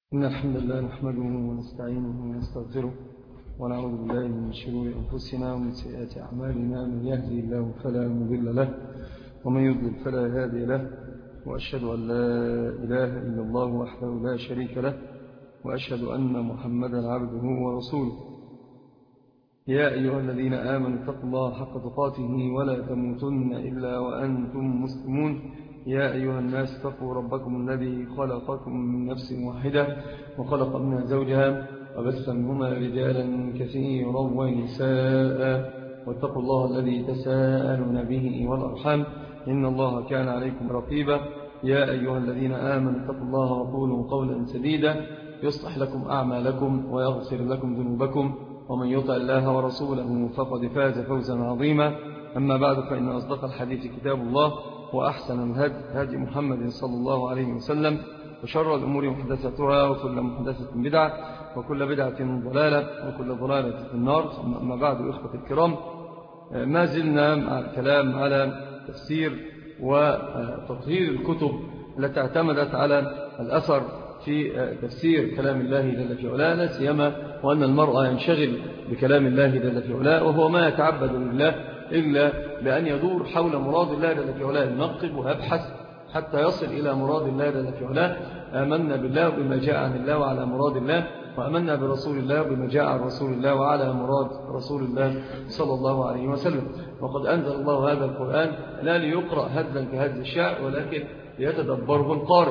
إن الحمد لله نحمده ونستعينه ونستغفره ونعوذ بالله من شرور أنفسنا ومن سيئات أعمالنا. من يهدي الله فلا مضل له ومن يضلل فلا هادي له، وأشهد أن لا إله إلا الله وحده لا شريك له، وأشهد أن محمدا عبده ورسوله. يا أيها الذين آمنوا اتقوا الله حق تقاته ولا تموتن إلا وأنتم مسلمون. يا أيها الناس اتقوا ربكم الذي خلقكم من نفس واحدة وخلق منها زوجها وبث منهما رجالا كثيرا ونساء، واتقوا الله الذي تساءلون به والأرحام إن الله كان عليكم رقيبا. يا أيها الذين آمنوا اتقوا الله وقولوا قولا سديدا يصلح لكم أعمالكم ويغفر لكم ذنوبكم، ومن يطع الله ورسوله فقد فاز فوزا عظيما. أما بعد، فإن أصدق الحديث كتاب الله، وأحسن الهدي هدي محمد صلى الله عليه وسلم، وشر الأمور محدثاتها، وكل محدثة بدعة، وكل بدعة ضلالة، وكل ضلالة في النار. أما بعد، إخوة الكرام، ما زلنا مع الكلام على تفسير وتطهير الكتب التي اعتمدت على الأثر في تفسير كلام الله جل في علاه، لا سيما وأن المرء ينشغل بكلام الله جل في علاه، وهو ما يتعبد لله إلا بأن يدور حول مراد الله جل في علاه، ينقب ويبحث حتى يصل إلى مراد الله جل في علاه. آمنا بالله بما جاء عن الله وعلى مراد الله، وآمنا برسول الله بما جاء عن رسول الله وعلى مراد رسول الله صلى الله عليه وسلم. وقد أنزل الله هذا القرآن لا ليقرأ هزلا كهز الشعر، ولكن ليتدبره القارئ،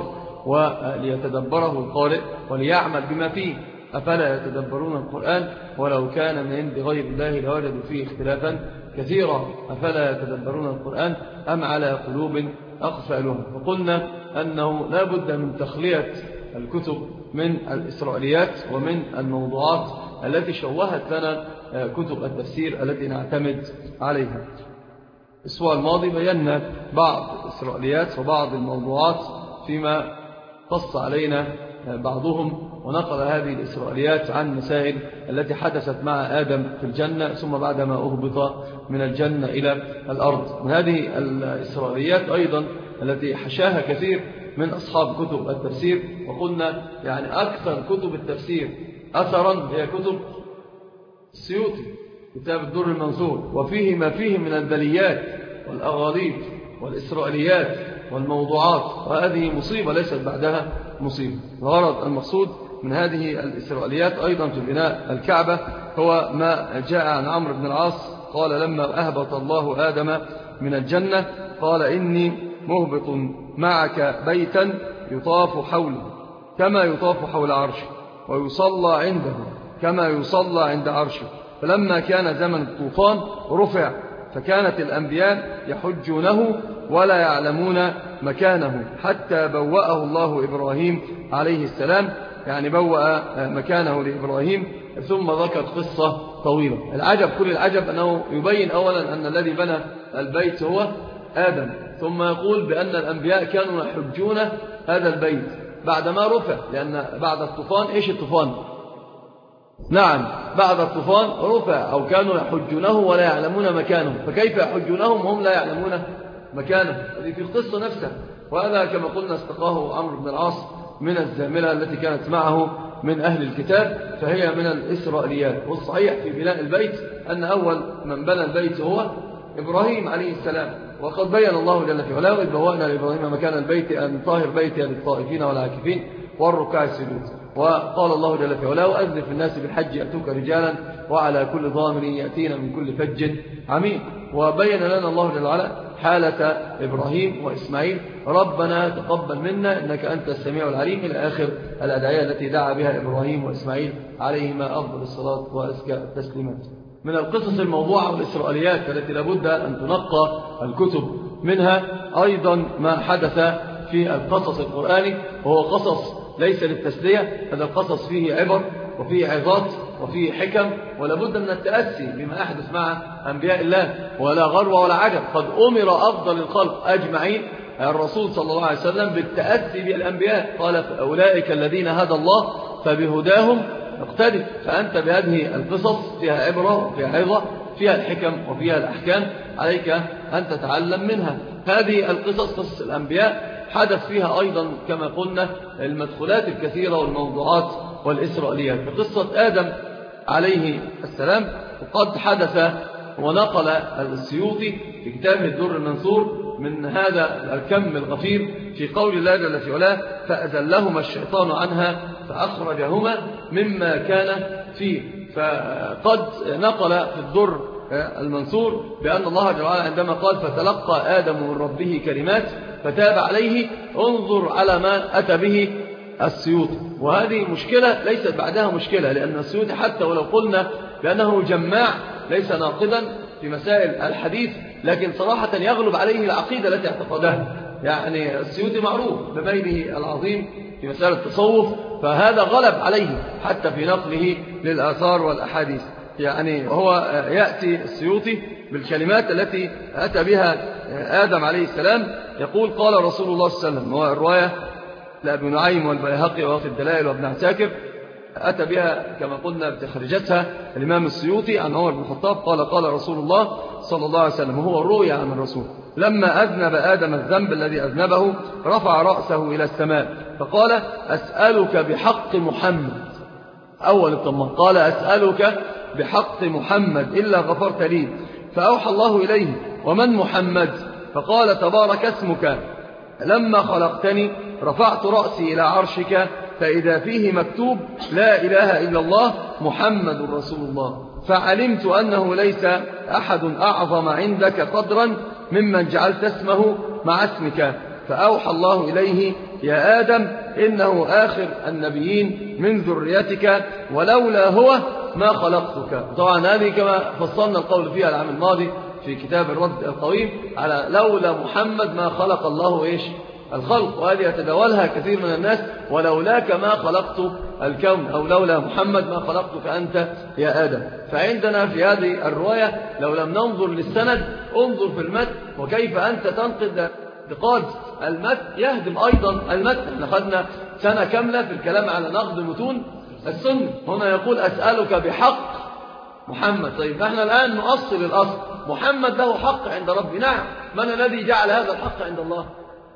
وليتدبره القارئ وليعمل بما فيه. أفلا يتدبرون القرآن ولو كان من عند غير الله لوجدوا فيه اختلافا كثيرا. أفلا يتدبرون القرآن أم على قلوب أقفالها. وقلنا أنه لا بد من تخلية الكتب من الإسرائيليات ومن الموضوعات التي شوهت لنا كتب التفسير التي نعتمد عليها. الأسبوع الماضي بينا بعض الإسرائيليات وبعض الموضوعات فيما قص علينا بعضهم، ونقل هذه الإسرائيليات عن مسائل التي حدثت مع آدم في الجنة، ثم بعدما أهبط من الجنة إلى الأرض. من هذه الإسرائيليات أيضا التي حشاها كثير من أصحاب كتب التفسير، وقلنا يعني أكثر كتب التفسير أثرا هي كتب السيوطي، كتاب الدر المنثور، وفيه ما فيه من البليات والأغاليط والإسرائيليات والموضوعات، وهذه مصيبة ليست بعدها مصيبة. الغرض المقصود من هذه الإسرائيليات أيضا في بناء الكعبة هو ما جاء عن عمرو بن العاص قال لما أهبط الله آدم من الجنة قال إني مهبط معك بيتا يطاف حوله كما يطاف حول عرشه، ويصلى عنده كما يصلى عند عرشه. فلما كان زمن الطوفان رفع، فكانت الأنبياء يحجونه ولا يعلمون مكانه، حتى بوأه الله إبراهيم عليه السلام، يعني بوأ مكانه لإبراهيم. ثم ذكر قصة طويلة. العجب كل العجب أنه يبين أولا أن الذي بنى البيت هو آدم، ثم يقول بأن الأنبياء كانوا يحجون هذا البيت بعدما رفع، لأن بعد الطوفان إيش الطوفان؟ نعم، بعد الطوفان رفع، أو كانوا يحجونه ولا يعلمون مكانه، فكيف يحجونهم وهم لا يعلمون مكانه؟ هذه في القصة نفسها. وهذا كما قلنا استقاه عمرو بن العاص من الزاملة التي كانت معه من أهل الكتاب، فهي من الإسرائيليات. والصحيح في بناء البيت أن أول من بنى البيت هو إبراهيم عليه السلام. وقد بين الله جل في علاه إذ بوأنا لإبراهيم مكان البيت أن طاهر بيتي للطائفين والعاكفين والركع السجود. وقال الله جل في علاه وأذن في الناس بالحج يأتوك رجالا وعلى كل ضامر يأتين من كل فج عميق. وبين لنا الله جل وعلا حالة إبراهيم وإسماعيل: ربنا تقبل منا إنك أنت السميع العليم، إلى آخر الأدعية التي دعا بها إبراهيم وإسماعيل عليهما أفضل الصلاة وأزكى التسليمات. من القصص الموضوعة والإسرائيليات التي لابد أن تنقى الكتب منها أيضا ما حدث في القصص القرآني، وهو قصص ليس للتسلية، هذا القصص فيه عبر وفيه عظات وفيه حكم، ولابد من التأسي بما أحدث مع أنبياء الله، ولا غرو ولا عجب. قد أمر أفضل الخلق أجمعين الرسول صلى الله عليه وسلم بالتأسي بالأنبياء، قال أولئك الذين هدى الله فبهداهم اقتدي. فأنت بهذه القصص فيها عبرة وفيها عظة، فيها الحكم وفيها الأحكام، عليك أن تتعلم منها. هذه القصص قصص الأنبياء حدث فيها أيضا كما قلنا المدخلات الكثيرة والموضوعات والإسرائيليات. بقصة آدم عليه السلام وقد حدث ونقل السيوطي في كتابه الدر المنثور من هذا الكم الغفير في قول الله جل في علاه: فأزلهما الشيطان عنها فأخرجهما مما كان فيه. فقد نقل في الدر المنثور بأن الله جل وعلا عندما قال: فتلقى آدم من ربه كلمات فتاب عليه، انظر على ما أتى به السيوطي. وهذه مشكلة ليست بعدها مشكلة، لأن السيوطي حتى ولو قلنا بأنه جماع ليس ناقضا في مسائل الحديث، لكن صراحة يغلب عليه العقيدة التي اعتقدها. يعني السيوطي معروف بميله العظيم في مسائل التصوف، فهذا غلب عليه حتى في نقله للآثار والأحاديث. يعني هو يأتي السيوطي بالكلمات التي أتى بها آدم عليه السلام، يقول: قال رسول الله صلى الله عليه وسلم، والرواية لأبي نعيم والبيهقي وفي الدلائل وابن عساكر، أتى بها كما قلنا بتخرجتها الإمام السيوطي عن عمر بن الخطاب قال: قال رسول الله صلى الله عليه وسلم، وهو الرؤيا عن الرسول: لما أذنب آدم الذنب الذي أذنبه رفع رأسه إلى السماء فقال: أسألك بحق محمد. أول الطمان قال: أسألك بحق محمد إلا غفرت لي. فأوحى الله إليه: ومن محمد؟ فقال: تبارك اسمك، لما خلقتني رفعت رأسي إلى عرشك فإذا فيه مكتوب: لا إله إلا الله محمد رسول الله. فعلمت أنه ليس أحد أعظم عندك قدرا ممن جعلت اسمه مع اسمك. فأوحى الله إليه: يا آدم إنه آخر النبيين من ذريتك، ولولا هو ما خلقتك. طبعا هذه كما فصلنا القول فيها العام الماضي في كتاب الرد القويم على لولا محمد ما خلق الله الخلق، وهذه يتداولها كثير من الناس: ولولاك ما خلقت الكون، أو لولا محمد ما خلقتك أنت يا آدم. فعندنا في هذه الرواية لو لم ننظر للسند انظر في المتن، وكيف أنت تنقد نقاد المتن يهدم أيضا المتن. احنا خدنا سنة كاملة في الكلام على نقد متون السنة، هنا يقول: أسألك بحق محمد. طيب احنا الآن نؤصل الأصل، محمد له حق عند ربي، نعم. من الذي جعل هذا الحق عند الله؟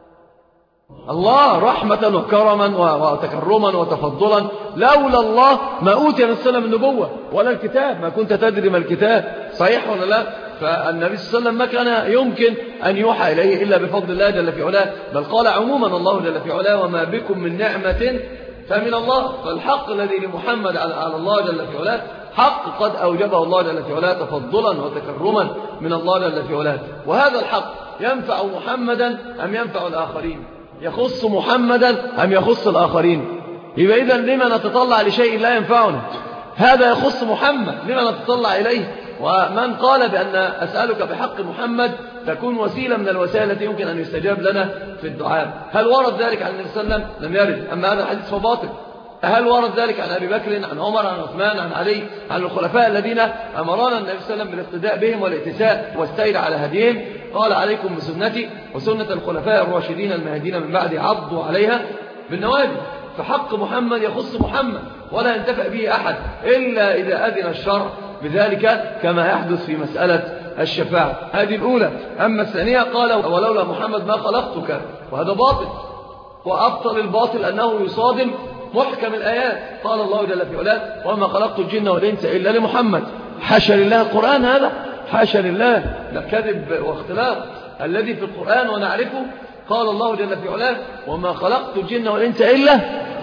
الله، رحمة وكرما وتكرما وتفضلا. لولا الله ما أوتي من السلام النبوة ولا الكتاب، ما كنت تدري ما الكتاب، صحيح ولا لا؟ فالنبي صلى الله عليه وسلم ما كان يمكن أن يوحى إليه إلا بفضل الله جل في علاه، بل قال عموما الله جل في علاه: وما بكم من نعمة فمن الله. فالحق الذي لمحمد على الله جل في علاه حق قد أوجبه الله جل في علاه تفضلا وتكرما من الله جل في علاه. وهذا الحق ينفع محمدا أم ينفع الآخرين؟ يخص محمدا أم يخص الآخرين؟ يبقى إذن لما نتطلع لشيء لا ينفعنا؟ هذا يخص محمد، لما نتطلع إليه؟ ومن قال بأن أسألك بحق محمد تكون وسيلة من الوسائل التي يمكن أن يستجاب لنا في الدعاء. هل ورد ذلك عن النبي صلى الله عليه وسلم؟ لم يرد. أما هذا الحديث فباطل. هل ورد ذلك عن أبي بكر، عن عمر، عن عثمان، عن علي، عن الخلفاء الذين أمرنا النبي صلى الله عليه وسلم بالاقتداء بهم والاتساء والسير على هديهم؟ قال: عليكم بسنتي وسنة الخلفاء الراشدين المهديين من بعد، عضوا عليها بالنواجذ. فحق محمد يخص محمد ولا ينتفع به أحد إلا إذا أذن الشرع بذلك، كما يحدث في مسألة الشفاعة. هذه الأولى. أما الثانية قال: ولولا محمد ما خلقتك، وهذا باطل. وأبطل الباطل أنه يصادم محكم الآيات. قال الله جل في علاه: وما خلقت الجن والإنس إلا لمحمد. حاشا لله، القرآن هذا حاشا لله، ده كذب واختلاف. الذي في القرآن ونعرفه قال الله جل في علاه: وما خلقت الجن والإنس إلا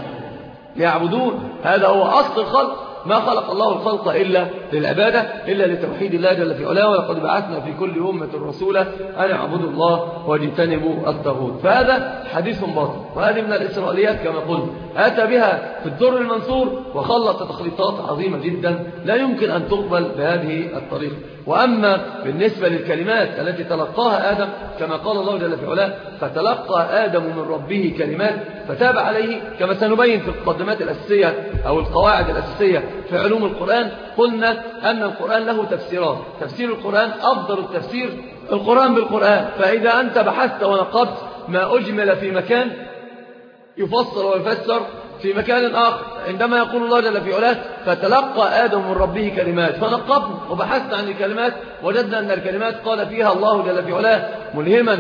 ليعبدون. هذا هو أصل الخلق، ما خلق الله الخلق إلا للعبادة، إلا لتوحيد الله جل في علاه. ولقد بعثنا في كل أمة رسولا أن اعبدوا الله واجتنبوا الطاغوت. فهذا حديث باطل، وهذه من الإسرائيليات كما قلت، أتى بها في الدر المنثور وخلط تخليطات عظيمة جدا لا يمكن أن تقبل بهذه الطريقة. وأما بالنسبة للكلمات التي تلقاها آدم كما قال الله جل في علاه: فتلقى آدم من ربه كلمات فتاب عليه، كما سنبين في القدمات الأساسية أو القواعد الأساسية في علوم القرآن. قلنا أن القرآن له تفسيرات، تفسير القرآن أفضل التفسير القرآن بالقرآن. فإذا أنت بحثت ونقبت ما أجمل في مكان يفصل ويفسر في مكان آخر عندما يقول الله جل في علاه فتلقى آدم من ربه كلمات فنقبنا وبحثنا عن الكلمات وجدنا أن الكلمات قال فيها الله جل في علاه ملهما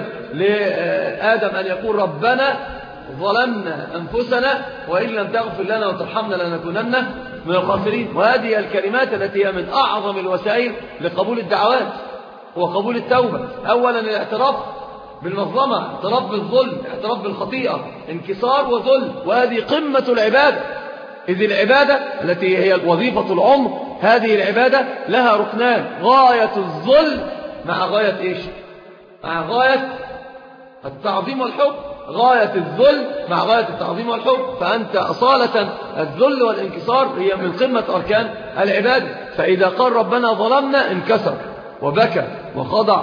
لآدم أن يقول ربنا ظلمنا أنفسنا وإن لم تغفر لنا وترحمنا لنكونن من الخاسرين. وهذه الكلمات التي هي من أعظم الوسائل لقبول الدعوات وقبول التوبة. أولا الاعتراف بالمظلمة، اعتراف بالظلم، اعتراف بالخطيئة، انكسار وذل، وهذه قمة العبادة. إذ العبادة التي هي وظيفة العمر هذه العبادة لها ركنان: غاية الذل مع غاية إيش؟ مع غاية التعظيم والحب. غاية الذل مع غاية التعظيم والحب. فأنت أصالة الذل والانكسار هي من قمة أركان العبادة. فإذا قال ربنا ظلمنا انكسر وبكى وخضع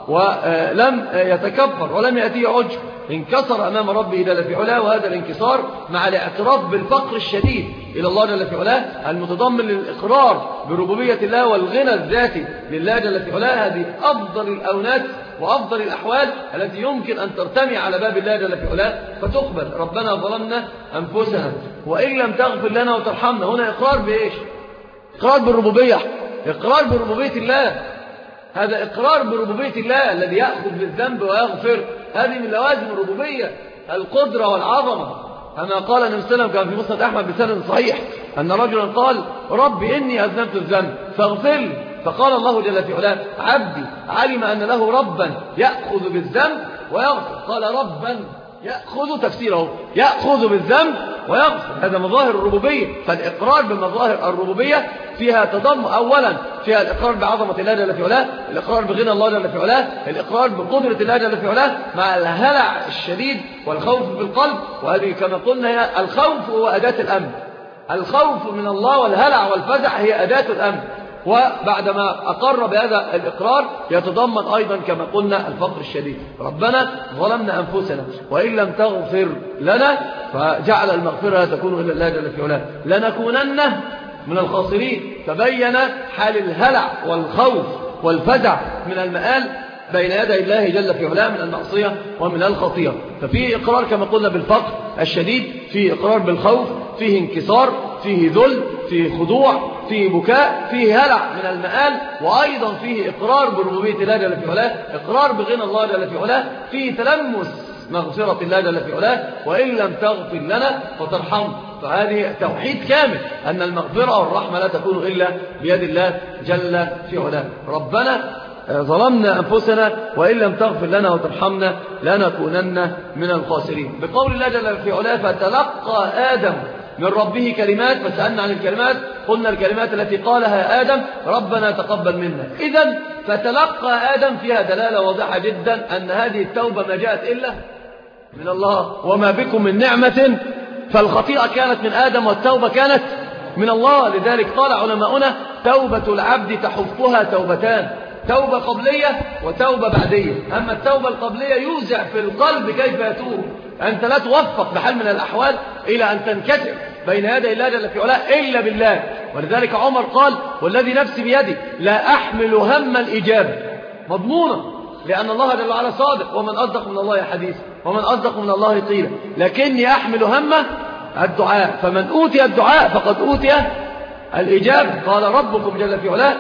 ولم يتكبر ولم يأتيه عجب، انكسر أمام ربه جل في علاه. وهذا الانكسار مع الاعتراف بالفقر الشديد إلى الله جل في علاه المتضمن للإقرار بربوبية الله والغنى الذاتي لله جل في علاه. هذه أفضل الأونات وأفضل الأحوال التي يمكن أن ترتمي على باب الله جل في علاه فتقبل. ربنا ظلمنا أنفسنا وإن لم تغفر لنا وترحمنا. هنا إقرار بإيش؟ إقرار بالربوبية، إقرار بربوبية الله. هذا إقرار بربوبية الله الذي يأخذ بالذنب ويغفر. هذه من لوازم الربوبية القدرة والعظمة. كما قال النبي صلى الله عليه وسلم كان في مسند أحمد بسند صحيح أن رجلا قال رب إني أذنبت الذنب فاغفر لي. فقال الله جل في علاه عبدي علم أن له ربا يأخذ بالذنب ويغفر. قال ربا يأخذ، تفسيره يأخذ بالذنب ويغفر. هذا مظاهر الربوبية. فالإقرار بمظاهر الربوبية فيها تضم أولا فيها الإقرار بعظمة الله جل في علاه، الإقرار بغنى الله جل في علاه، الإقرار بقدرة الله جل في علاه مع الهلع الشديد والخوف في القلب. وهذه كما قلنا هي الخوف هو أداة الأمن. الخوف من الله والهلع والفزع هي أداة الأمن. وبعدما أقر بهذا الإقرار يتضمن أيضا كما قلنا الفقر الشديد. ربنا ظلمنا أنفسنا وإن لم تغفر لنا، فجعل المغفرة تكون إلا الله جل في علاه، لنكونن من الخاسرين. تبين حال الهلع والخوف والفزع من المآل بين يدي الله جل في علاه من المعصية ومن الخطيئة. ففيه إقرار كما قلنا بالفقر الشديد، فيه إقرار بالخوف، فيه انكسار، فيه ذل، فيه خضوع، فيه بكاء، فيه هلع من المآل، وأيضا فيه إقرار بربوبية الله جل في علاه، إقرار بغنى الله جل في علاه، فيه تلمس مغفرة الله جل في علاه وإن لم تغفر لنا فترحم. فهذه توحيد كامل أن المغفرة والرحمة لا تكون إلا بيد الله جل في علاه. ربنا ظلمنا أنفسنا وإن لم تغفر لنا وترحمنا لنكونن من الخاسرين. بقول الله جل في علاه فتلقى آدم من ربه كلمات. فسألنا عن الكلمات، قلنا الكلمات التي قالها آدم ربنا تقبل منا. إذن فتلقى آدم فيها دلالة واضحة جدا أن هذه التوبة ما جاءت إلا من الله. وما بكم من نعمة فالخطيئة كانت من آدم والتوبة كانت من الله. لذلك قال علماؤنا توبة العبد تحفها توبتان: توبة قبلية وتوبة بعدية. أما التوبة القبلية يوزع في القلب كيف يتوب. أنت لا توفق بحال من الأحوال إلى أن تنكسر بين يدي الله جل في علاه إلا بالله. ولذلك عمر قال والذي نفسي بيده لا أحمل هم الإجابة، مضمونة، لأن الله جل وعلا صادق. ومن أصدق من الله حديثا ومن أصدق من الله قيلا، لكني أحمل هم الدعاء. فمن أوتي الدعاء فقد أوتي الإجابة. قال ربكم جل في علاه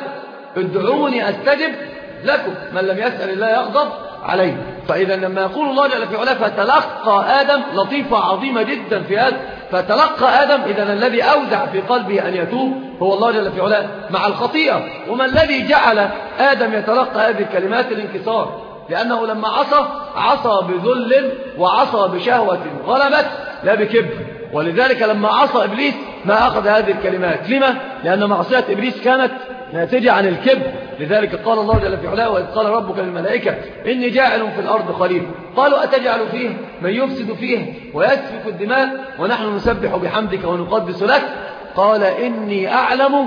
ادعوني أستجب لكم، من لم يسأل الله يغضب عليه. فإذا لما يقول الله جل في علاه فتلقى آدم، لطيفة عظيمة جدا في هذا. فتلقى آدم، إذن الذي أودع في قلبه أن يتوب هو الله جل في علاه مع الخطيئة. وما الذي جعل آدم يتلقى هذه الكلمات؟ الانكسار. لأنه لما عصى بذل وعصى بشهوة غلبت لا بكبر. ولذلك لما عصى إبليس ما أخذ هذه الكلمات. لما؟ لأن معصية إبليس كانت ناتجة عن الكبر. لذلك قال الله جل في علاه وإذ قال ربك للملائكة إني جاعل في الأرض خليفة قالوا أتجعل فيها من يفسد فيها ويسفك الدماء ونحن نسبح بحمدك ونقدس لك قال إني أعلم.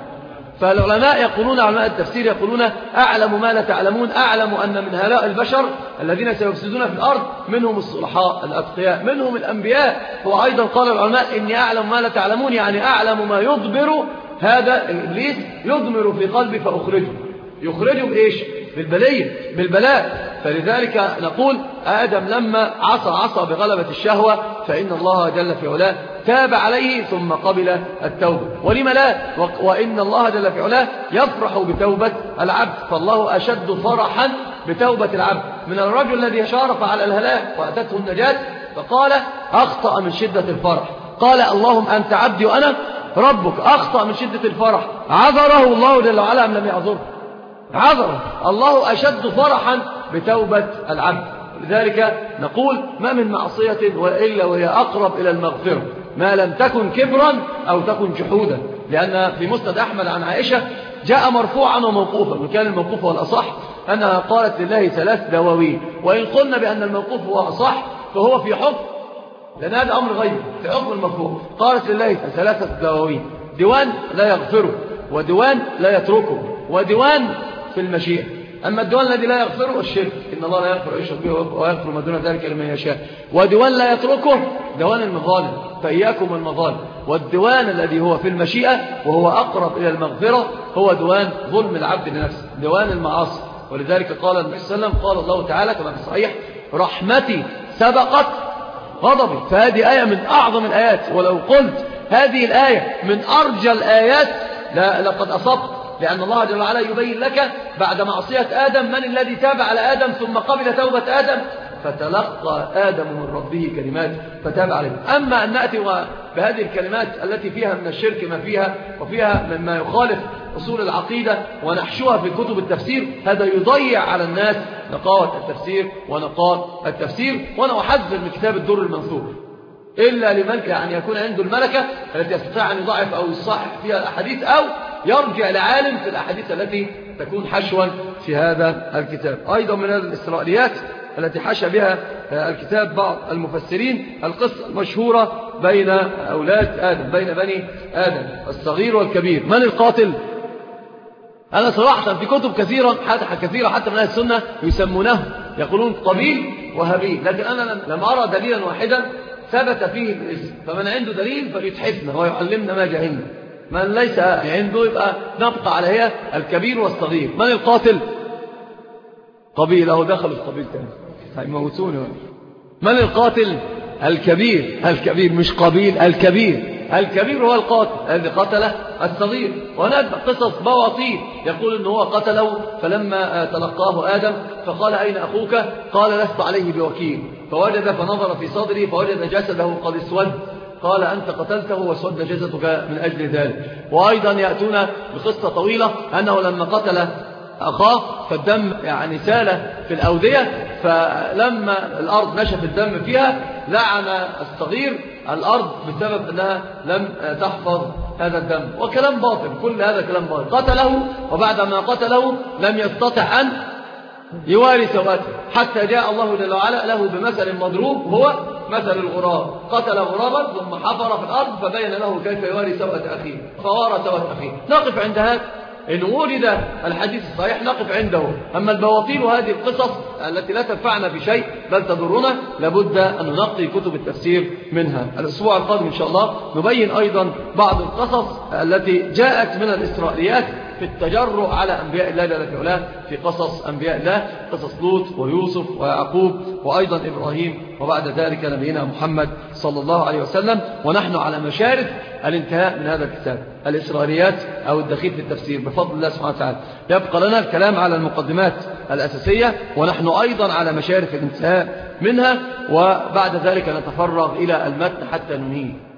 فالعلماء يقولون، علماء التفسير يقولون أعلم ما لا تعلمون. أعلم أن من هؤلاء البشر الذين سيفسدون في الأرض منهم الصلحاء الأتقياء منهم الأنبياء. وأيضا قال العلماء إني أعلم ما لا تعلمون، يعني أعلم ما يضبر هذا الإبليس، يضمر في قلبي فأخرجه. يخرجه بإيش؟ بالبلية، بالبلاء. فلذلك نقول آدم لما عصى بغلبة الشهوة فإن الله جل في علاه تاب عليه ثم قبل التوبة. ولم لا؟ وإن الله جل في علاه يفرح بتوبة العبد، فالله أشد فرحا بتوبة العبد من الرجل الذي شارف على الهلاك وأتته النجاة فقال أخطأ من شدة الفرح، قال اللهم أنت عبدي وأنا ربك، أخطأ من شدة الفرح، عذره الله جل وعلا أم لم يعذره؟ عذره. الله أشد فرحا بتوبة العبد. لذلك نقول ما من معصية وإلا وهي أقرب إلى المغفرة ما لم تكن كبرا أو تكن جحودا، لأن في مسند أحمد عن عائشة جاء مرفوعا وموقوفا، وكان الموقوف هو الأصح أنها قالت لله 3 دواوين، وإن قلنا بأن الموقوف هو أصح فهو في حكم، لأن هذا أمر غير في حكم المرفوع. قالت لله 3 دواوين، ديوان لا يغفره، وديوان لا يتركه، وديوان في المشيئة. أما الديوان الذي لا يغفره الشرك، إن الله لا يغفر يشرك به ويغفر ما دون ذلك لمن يشاء. وديوان لا يتركه ديوان المظالم، فإياكم المظالم. والديوان الذي هو في المشيئة وهو أقرب إلى المغفرة هو ديوان ظلم العبد لنفسه، ديوان المعاصي. ولذلك قال النبي صلى الله عليه وسلم، قال الله تعالى كما في الصحيح رحمتي سبقت غضبي. فهذه آية من أعظم الآيات، ولو قلت هذه الآية من أرجى الآيات لقد أصبت، لأن الله جل وعلا يبين لك بعد معصية آدم من الذي تاب على آدم ثم قبل توبة آدم، فتلقى آدم من ربه كلمات فتاب عليه. أما أن نأتي بهذه الكلمات التي فيها من الشرك ما فيها وفيها مما يخالف أصول العقيدة ونحشوها في كتب التفسير، هذا يضيع على الناس نقاوة التفسير ونقاء التفسير. وأنا أحذر من كتاب الدر المنثور إلا لمن يعني يكون عنده الملكة التي يستطيع أن يضعف أو يصحح فيها الأحاديث، أو يرجع لعالم في الأحاديث التي تكون حشوا في هذا الكتاب. أيضا من الإسرائيليات التي حشى بها الكتاب بعض المفسرين القصة المشهورة بين أولاد آدم، بين بني آدم الصغير والكبير. من القاتل؟ أنا صراحة في كتب كثيرة حتى من أهل السنة يسمونه يقولون قبيل وهابيل، لكن أنا لم أرى دليلا واحدا ثبت فيه الاسم. فمن عنده دليل فليتحفنا ويعلمنا ما جهلنا، من ليس عنده يبقى نبقى على هي الكبير والصغير. من القاتل؟ قبيل، أهو دخلوا في قبيل تاني هيموتوني. من القاتل؟ الكبير مش قبيل، الكبير هو القاتل الذي قتله الصغير. وهناك قصص بواطيل يقول إنه هو قتله فلما تلقاه آدم فقال أين أخوك؟ قال لست عليه بوكيل، فنظر في صدره فوجد جسده قد اسود، قال أنت قتلته واسود جسدك من أجل ذلك. وأيضا يأتون بقصة طويلة أنه لما قتل أخاه فالدم يعني سال في الأودية، فلما الأرض نشف الدم فيها لعن الصغير الأرض بسبب أنها لم تحفظ هذا الدم. وكلام باطل، كل هذا كلام باطل. قتله، وبعدما قتله لم يستطع أن يواري سوءته، حتى جاء الله جل وعلا له بمثل مضروب هو مثل الغراب. قتل غرابا ثم حفر في الأرض فبين له كيف يواري سوءة أخيه فوارى سوءة أخيه. نقف عند هذا، إن وجد الحديث الصحيح نقف عنده. أما البواطيل وهذه القصص التي لا تنفعنا بشيء بل تضرنا لابد أن ننقي كتب التفسير منها. الأسبوع القادم إن شاء الله نبين أيضا بعض القصص التي جاءت من الإسرائيليات في التجرؤ على أنبياء الله جل في علاه، في قصص أنبياء الله، قصص لوط ويوسف ويعقوب وأيضا إبراهيم، وبعد ذلك نبينا محمد صلى الله عليه وسلم. ونحن على مشارف الانتهاء من هذا الكتاب الإسرائيليات أو الدخيل في التفسير بفضل الله سبحانه وتعالى. يبقى لنا الكلام على المقدمات الأساسية، ونحن أيضا على مشارف الانتهاء منها، وبعد ذلك نتفرغ إلى المتن حتى ننهيه.